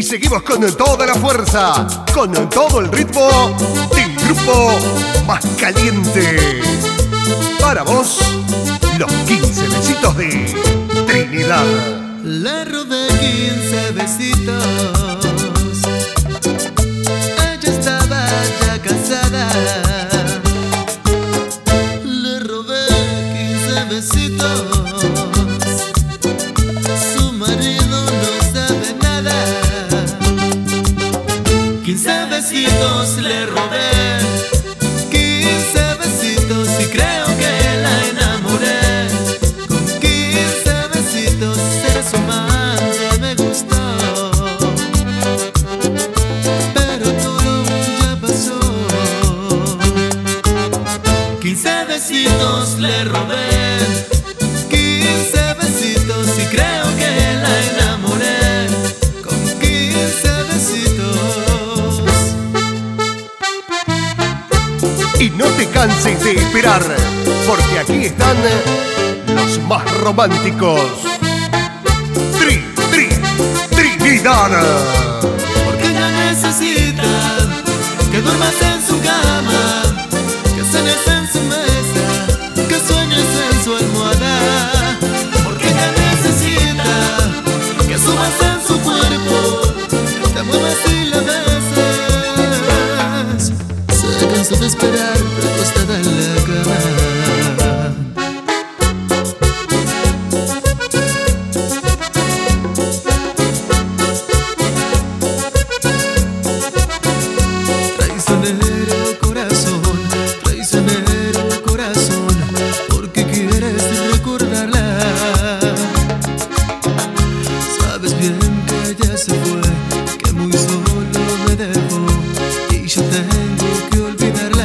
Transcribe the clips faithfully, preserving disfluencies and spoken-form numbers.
seguimos con toda la fuerza, con todo el ritmo, el grupo más caliente. Para vos, los quince besitos de Trinidad. Le robé quince besitos, ella estaba ya casada. Le robé quince besitos, su marido no sabe nada. Quince besitos le robé, quince besitos y creo que la enamoré. Con quince besitos de su amante me gustó, pero todo ya pasó. Quince besitos le robé, quince besitos y creo que la enamoré. Con quince besitos. Y no te canses de esperar, porque aquí están los más románticos. Tri, tri, Trinidad. Porque ella necesita que duermas en su cama, que cenes en su mesa, que sueñes en su almohada. Porque ella necesita que subas en su cuerpo, te muevas y la beses. Se cansó de esperar acostada en la cama. Traicionero corazón, traicionero corazón, ¿por qué quieres recordarla? Sabes bien que ella se fue, que muy solo me dejó, y yo tengo que olvidarla.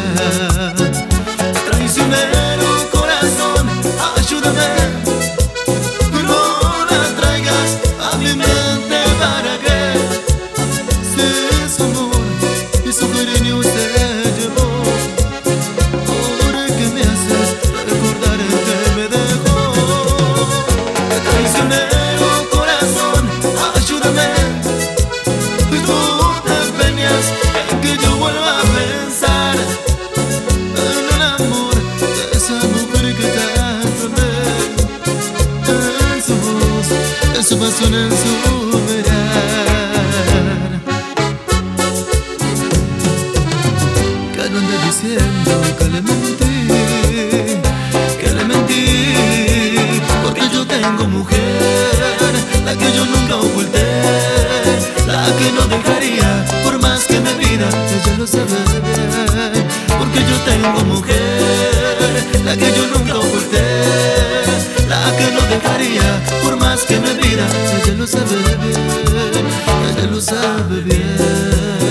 Traicionero corazón, ayúdame, no la traigas a mi mente para que si su amor y su cariño se llevó. Ahora que me hace recordar que me dejó. Traicionero corazón, ayúdame, no te empeñes en que yo vuelva a pensar en el amor de esa mujer que tanto amé. En su voz, en su pasión, en su mirar. Que no ande diciendo que le mentí, que le mentí, porque yo tengo mujer, la que yo nunca oculté, la que no dejaría por más que me pida, ella lo sabe bien. Porque yo tengo mujer, la que yo nunca oculté, la que no dejaría por más que me pida, ella lo sabe bien, ella lo sabe bien.